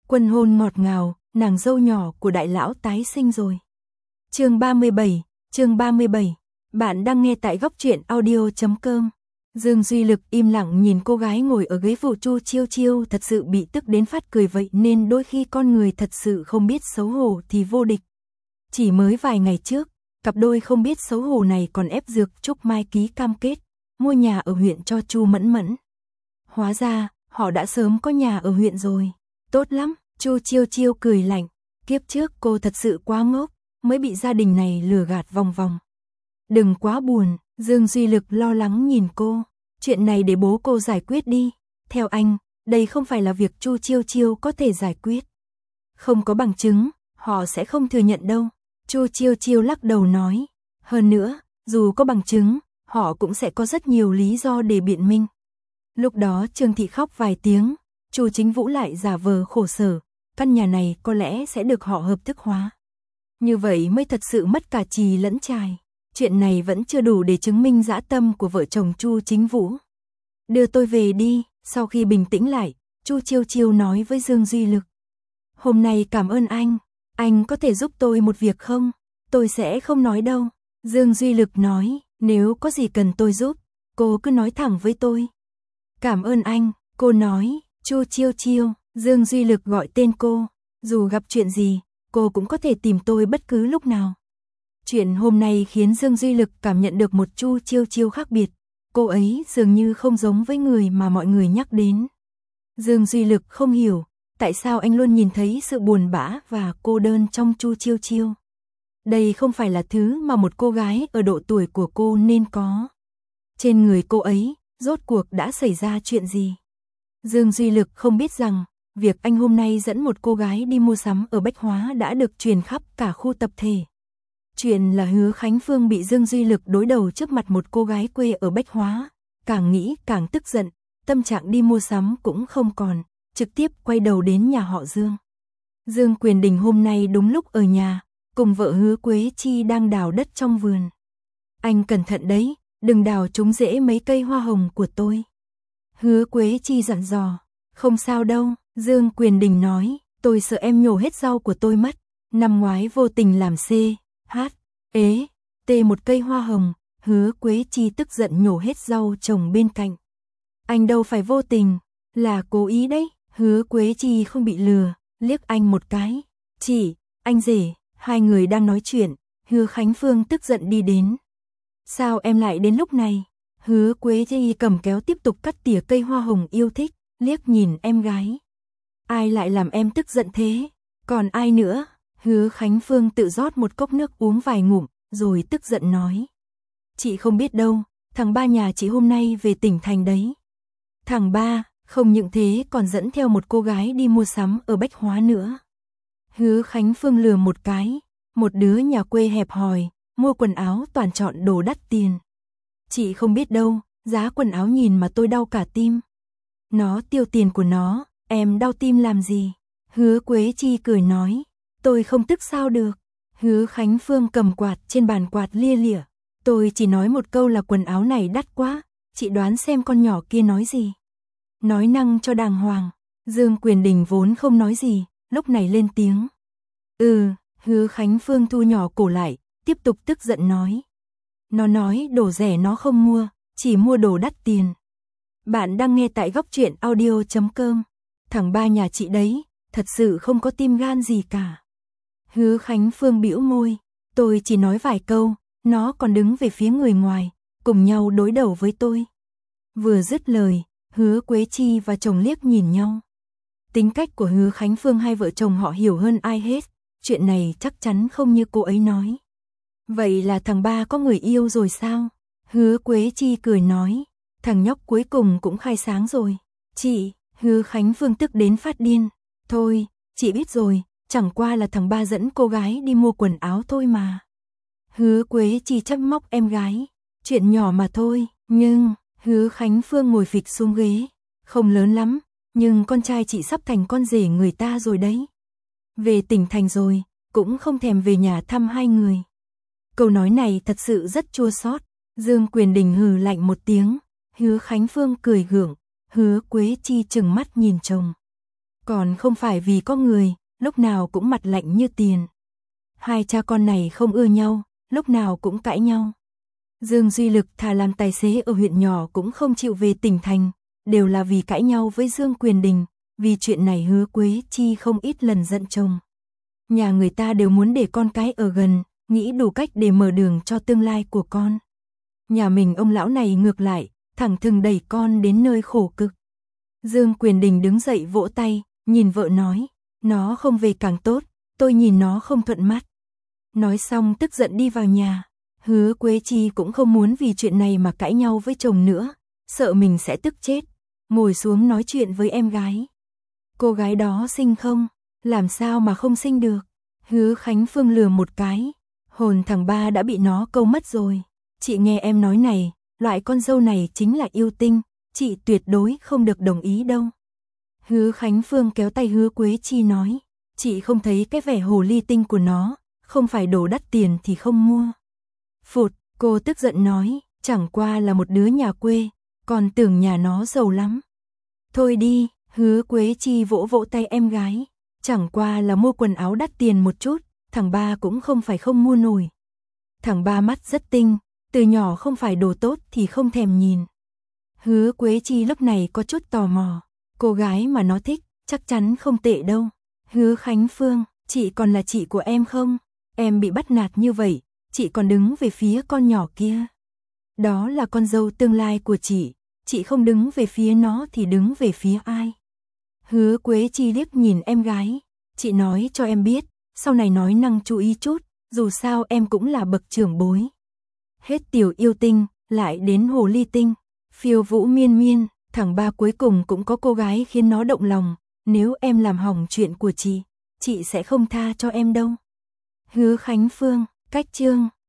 Quân hôn ngọt ngào, nàng dâu nhỏ của đại lão tái sinh rồi. Chương 37. Bạn đang nghe tại góc truyện audio.com. Dương Duy Lực im lặng nhìn cô gái ngồi ở ghế phụ Chu Chiêu Chiêu, thật sự bị tức đến phát cười, vậy nên đôi khi con người thật sự không biết xấu hổ thì vô địch. Chỉ mới vài ngày trước, cặp đôi không biết xấu hổ này còn ép Dược Trúc Mai ký cam kết mua nhà ở huyện cho Chu Mẫn Mẫn. Hóa ra, họ đã sớm có nhà ở huyện rồi. Tốt lắm, Chu Chiêu Chiêu cười lạnh, kiếp trước cô thật sự quá ngốc, mới bị gia đình này lừa gạt vòng vòng. Đừng quá buồn, Dương Duy Lực lo lắng nhìn cô, chuyện này để bố cô giải quyết đi. Theo anh, đây không phải là việc Chu Chiêu Chiêu có thể giải quyết. Không có bằng chứng, họ sẽ không thừa nhận đâu. Chu Chiêu Chiêu lắc đầu nói, hơn nữa, dù có bằng chứng, họ cũng sẽ có rất nhiều lý do để biện minh. Lúc đó Trương Thị khóc vài tiếng, Chu Chính Vũ lại giả vờ khổ sở, căn nhà này có lẽ sẽ được họ hợp thức hóa. Như vậy mới thật sự mất cả chì lẫn chài. Chuyện này vẫn chưa đủ để chứng minh dã tâm của vợ chồng Chu Chính Vũ. Đưa tôi về đi. Sau khi bình tĩnh lại, Chu Chiêu Chiêu nói với Dương Duy Lực. Hôm nay cảm ơn anh có thể giúp tôi một việc không? Tôi sẽ không nói đâu. Dương Duy Lực nói, nếu có gì cần tôi giúp, cô cứ nói thẳng với tôi. Cảm ơn anh, cô nói. Chu Chiêu Chiêu, Dương Duy Lực gọi tên cô, dù gặp chuyện gì, cô cũng có thể tìm tôi bất cứ lúc nào. Chuyện hôm nay khiến Dương Duy Lực cảm nhận được một Chu Chiêu Chiêu khác biệt, cô ấy dường như không giống với người mà mọi người nhắc đến. Dương Duy Lực không hiểu, tại sao anh luôn nhìn thấy sự buồn bã và cô đơn trong Chu Chiêu Chiêu. Đây không phải là thứ mà một cô gái ở độ tuổi của cô nên có. Trên người cô ấy, rốt cuộc đã xảy ra chuyện gì? Dương Duy Lực không biết rằng, việc anh hôm nay dẫn một cô gái đi mua sắm ở Bách Hóa đã được truyền khắp cả khu tập thể. Chuyện là Hứa Khánh Phương bị Dương Duy Lực đối đầu trước mặt một cô gái quê ở Bách Hóa, càng nghĩ càng tức giận, tâm trạng đi mua sắm cũng không còn, trực tiếp quay đầu đến nhà họ Dương. Dương Quyền Đình hôm nay đúng lúc ở nhà, cùng vợ Hứa Quế Chi đang đào đất trong vườn. Anh cẩn thận đấy, đừng đào trúng rễ mấy cây hoa hồng của tôi. Hứa Quế Chi dặn dò, không sao đâu, Dương Quyền Đình nói, tôi sợ em nhổ hết rau của tôi mất. Năm ngoái vô tình làm một cây hoa hồng, Hứa Quế Chi tức giận nhổ hết rau trồng bên cạnh. Anh đâu phải vô tình, là cố ý đấy. Hứa Quế Chi không bị lừa, liếc anh một cái. Chị, anh rể, hai người đang nói chuyện, Hứa Khánh Phương tức giận đi đến. Sao em lại đến lúc này? Hứa Quế Chi cầm kéo tiếp tục cắt tỉa cây hoa hồng yêu thích, liếc nhìn em gái. Ai lại làm em tức giận thế? Còn ai nữa? Hứa Khánh Phương tự rót một cốc nước uống vài ngụm, rồi tức giận nói. Chị không biết đâu, thằng ba nhà chị hôm nay về tỉnh thành đấy. Thằng ba, không những thế còn dẫn theo một cô gái đi mua sắm ở Bách Hóa nữa. Hứa Khánh Phương lừa một cái, một đứa nhà quê hẹp hòi, mua quần áo toàn chọn đồ đắt tiền. Chị không biết đâu, giá quần áo nhìn mà tôi đau cả tim. Nó tiêu tiền của nó, em đau tim làm gì? Hứa Quế Chi cười nói, tôi không tức sao được. Hứa Khánh Phương cầm quạt trên bàn quạt lia lịa. Tôi chỉ nói một câu là quần áo này đắt quá, chị đoán xem con nhỏ kia nói gì. Nói năng cho đàng hoàng. Dương Quyền Đình vốn không nói gì, lúc này lên tiếng. Hứa Khánh Phương thu nhỏ cổ lại, tiếp tục tức giận nói. Nó nói đồ rẻ nó không mua, chỉ mua đồ đắt tiền. Bạn đang nghe tại góc truyện audio.com. Thằng ba nhà chị đấy, thật sự không có tim gan gì cả. Hứa Khánh Phương bĩu môi, tôi chỉ nói vài câu, nó còn đứng về phía người ngoài, cùng nhau đối đầu với tôi. Vừa dứt lời, Hứa Quế Chi và chồng liếc nhìn nhau. Tính cách của Hứa Khánh Phương hai vợ chồng họ hiểu hơn ai hết, chuyện này chắc chắn không như cô ấy nói. Vậy là thằng ba có người yêu rồi sao? Hứa Quế Chi cười nói, thằng nhóc cuối cùng cũng khai sáng rồi. Chị, Hứa Khánh Phương tức đến phát điên. Thôi, chị biết rồi, chẳng qua là thằng ba dẫn cô gái đi mua quần áo thôi mà. Hứa Quế Chi trách móc em gái, chuyện nhỏ mà thôi, nhưng, Hứa Khánh Phương ngồi phịch xuống ghế, không lớn lắm, nhưng con trai chị sắp thành con rể người ta rồi đấy. Về tỉnh thành rồi, cũng không thèm về nhà thăm hai người. Câu nói này thật sự rất chua xót. Dương Quyền Đình hừ lạnh một tiếng, Hứa Khánh Phương cười gượng, Hứa Quế Chi trừng mắt nhìn chồng. Còn không phải vì có người, lúc nào cũng mặt lạnh như tiền. Hai cha con này không ưa nhau, lúc nào cũng cãi nhau. Dương Duy Lực thà làm tài xế ở huyện nhỏ cũng không chịu về tỉnh thành, đều là vì cãi nhau với Dương Quyền Đình, vì chuyện này Hứa Quế Chi không ít lần giận chồng. Nhà người ta đều muốn để con cái ở gần, nghĩ đủ cách để mở đường cho tương lai của con. Nhà mình ông lão này ngược lại, thẳng thừng đẩy con đến nơi khổ cực. Dương Quyền Đình đứng dậy vỗ tay, nhìn vợ nói, nó không về càng tốt, tôi nhìn nó không thuận mắt. Nói xong tức giận đi vào nhà. Hứa Quế Chi cũng không muốn vì chuyện này mà cãi nhau với chồng nữa, sợ mình sẽ tức chết, ngồi xuống nói chuyện với em gái. Cô gái đó xinh không? Làm sao mà không xinh được? Hứa Khánh Phương lừa một cái, hồn thằng ba đã bị nó câu mất rồi. Chị nghe em nói này, loại con dâu này chính là yêu tinh, chị tuyệt đối không được đồng ý đâu. Hứa Khánh Phương kéo tay Hứa Quế Chi nói, chị không thấy cái vẻ hồ ly tinh của nó, không phải đồ đắt tiền thì không mua. Phụt, cô tức giận nói, chẳng qua là một đứa nhà quê, còn tưởng nhà nó giàu lắm. Thôi đi, Hứa Quế Chi vỗ vỗ tay em gái, chẳng qua là mua quần áo đắt tiền một chút, thằng ba cũng không phải không mua nổi. Thằng ba mắt rất tinh, từ nhỏ không phải đồ tốt thì không thèm nhìn. Hứa Quế Chi lúc này có chút tò mò, cô gái mà nó thích, chắc chắn không tệ đâu. Hứa Khánh Phương, chị còn là chị của em không? Em bị bắt nạt như vậy, chị còn đứng về phía con nhỏ kia. Đó là con dâu tương lai của chị không đứng về phía nó thì đứng về phía ai? Hứa Quế Chi liếc nhìn em gái, chị nói cho em biết, sau này nói năng chú ý chút, dù sao em cũng là bậc trưởng bối. Hết tiểu yêu tinh, lại đến hồ ly tinh, phiêu vũ miên miên, thằng ba cuối cùng cũng có cô gái khiến nó động lòng, nếu em làm hỏng chuyện của chị sẽ không tha cho em đâu. Hứa Khánh Phương, cách chương